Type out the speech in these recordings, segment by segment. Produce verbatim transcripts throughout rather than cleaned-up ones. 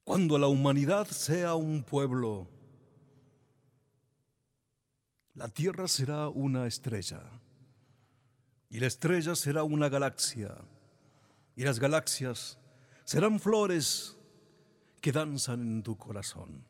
Cuando la humanidad sea un pueblo, la Tierra será una estrella, y la estrella será una galaxia, y las galaxias serán flores que danzan en tu corazón.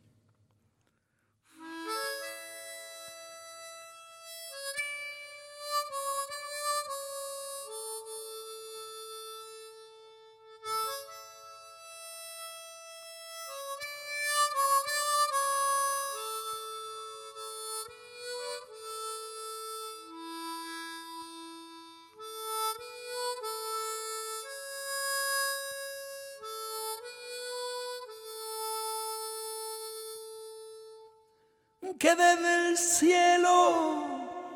Que desde el cielo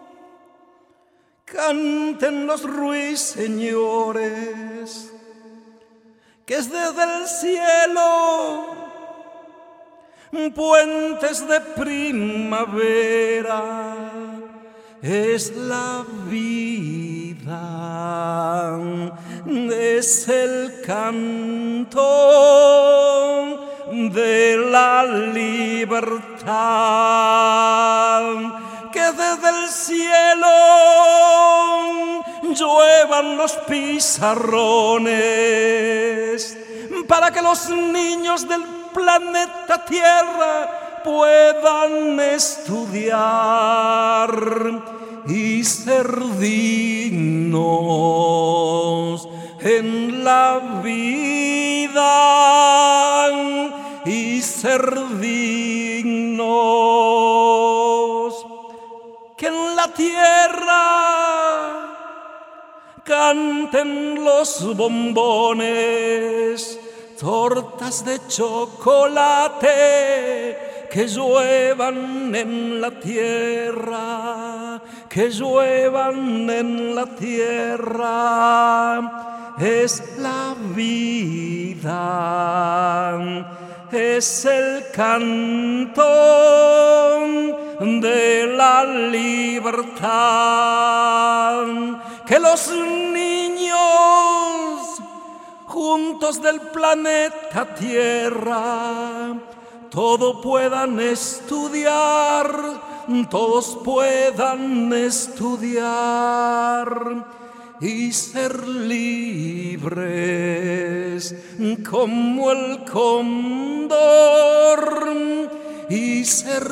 canten los ruiseñores, que es desde el cielo puentes de primavera, es la vida, es el canto de la libertad, que desde el cielo lluevan los pizarrones para que los niños del planeta Tierra puedan estudiar y ser dignos en la vida y ser dignos, que en la tierra canten los bombones, tortas de chocolate que lluevan en la tierra, que lluevan en la tierra, es la vida. Es el canto de la libertad, que los niños juntos del planeta Tierra todo puedan estudiar, todos puedan estudiar y ser libres como el cóndor y ser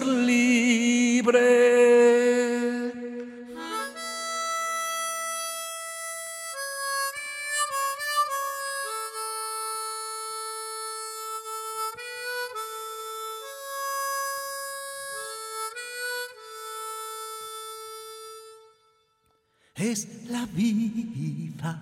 libres. Es la vida,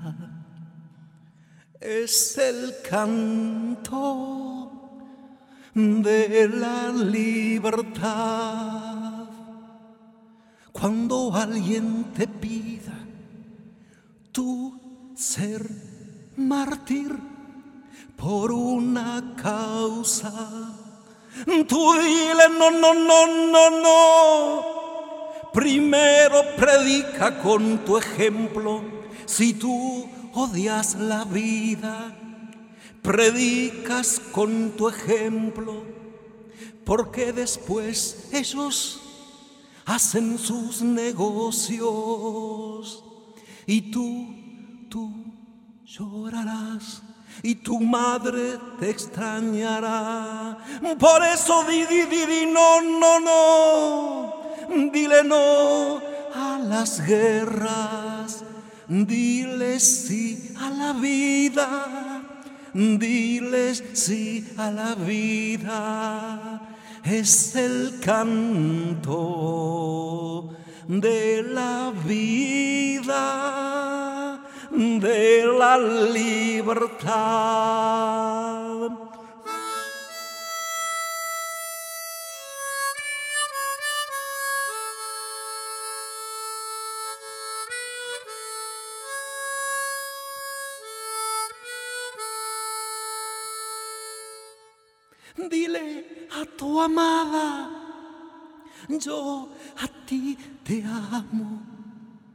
es el canto de la libertad. Cuando alguien te pida tú ser mártir por una causa, tú dile no, no, no, no, no. Primero predica con tu ejemplo. Si tú odias la vida, predicas con tu ejemplo, porque después ellos hacen sus negocios y tú, tú llorarás y tu madre te extrañará. Por eso di, di, di, di, no, no, no. Dile no a las guerras, dile sí a la vida, diles sí a la vida. Es el canto de la vida, de la libertad. Dile a tu amada, yo a ti te amo,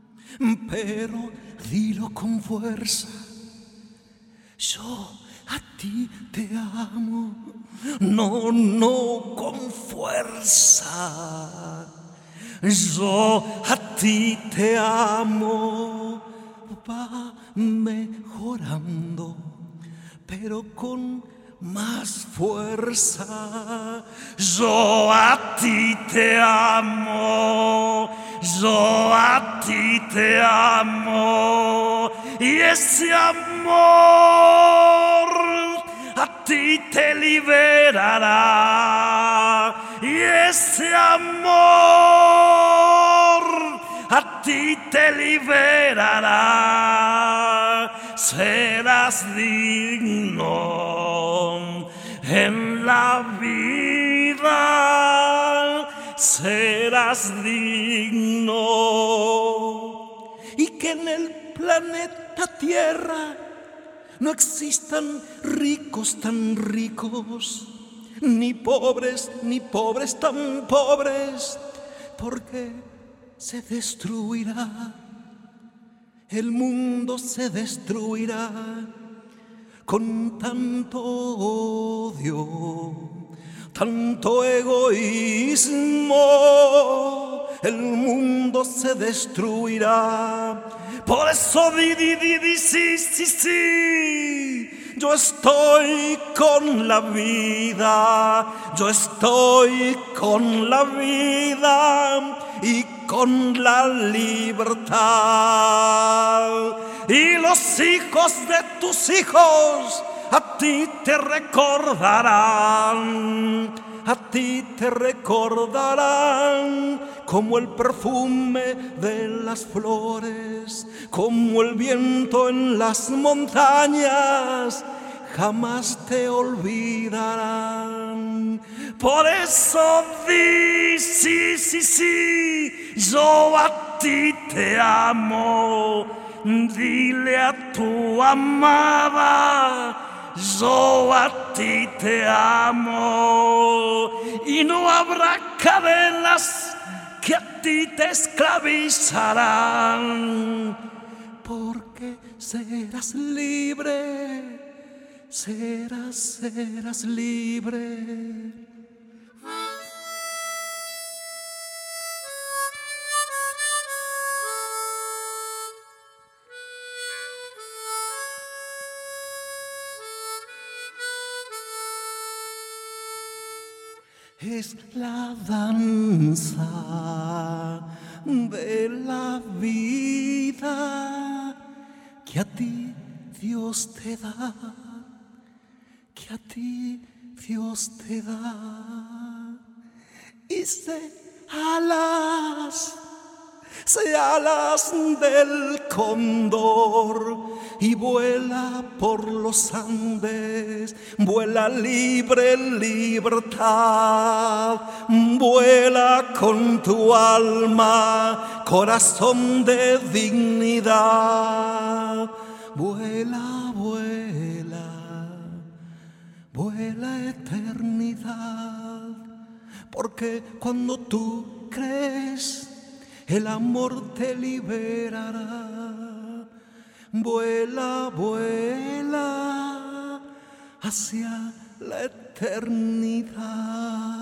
pero dilo con fuerza, yo a ti te amo, no, no con fuerza. Yo a ti te amo, va mejorando, pero con más fuerza. Yo a ti te amo, yo a ti te amo, y ese amor a ti te liberará, y ese amor a ti te liberará. Serás digno en la vida, serás digno, y que en el planeta Tierra no existan ricos tan ricos, ni pobres, ni pobres tan pobres, porque se destruirá, el mundo se destruirá con tanto odio, tanto egoísmo, el mundo se destruirá. Por eso di, di, di, di, sí, sí, sí, yo estoy con la vida, yo estoy con la vida y con la libertad. Y los hijos de tus hijos a ti te recordarán, a ti te recordarán como el perfume de las flores, como el viento en las montañas, jamás te olvidarán. Por eso di, sí, sí, sí, yo a ti te amo. Dile a tu amada, yo a ti te amo, y no habrá cadenas que a ti te esclavizarán, porque serás libre, serás, serás libre. Es la danza de la vida que a ti Dios te da, que a ti Dios te da. Y se alas, se alas del cóndor y vuela por los Andes, vuela libre en libertad, vuela con tu alma, corazón de dignidad, vuela, vuela, vuela eternidad, porque cuando tú crees, el amor te liberará. Vuela, vuela hacia la eternidad.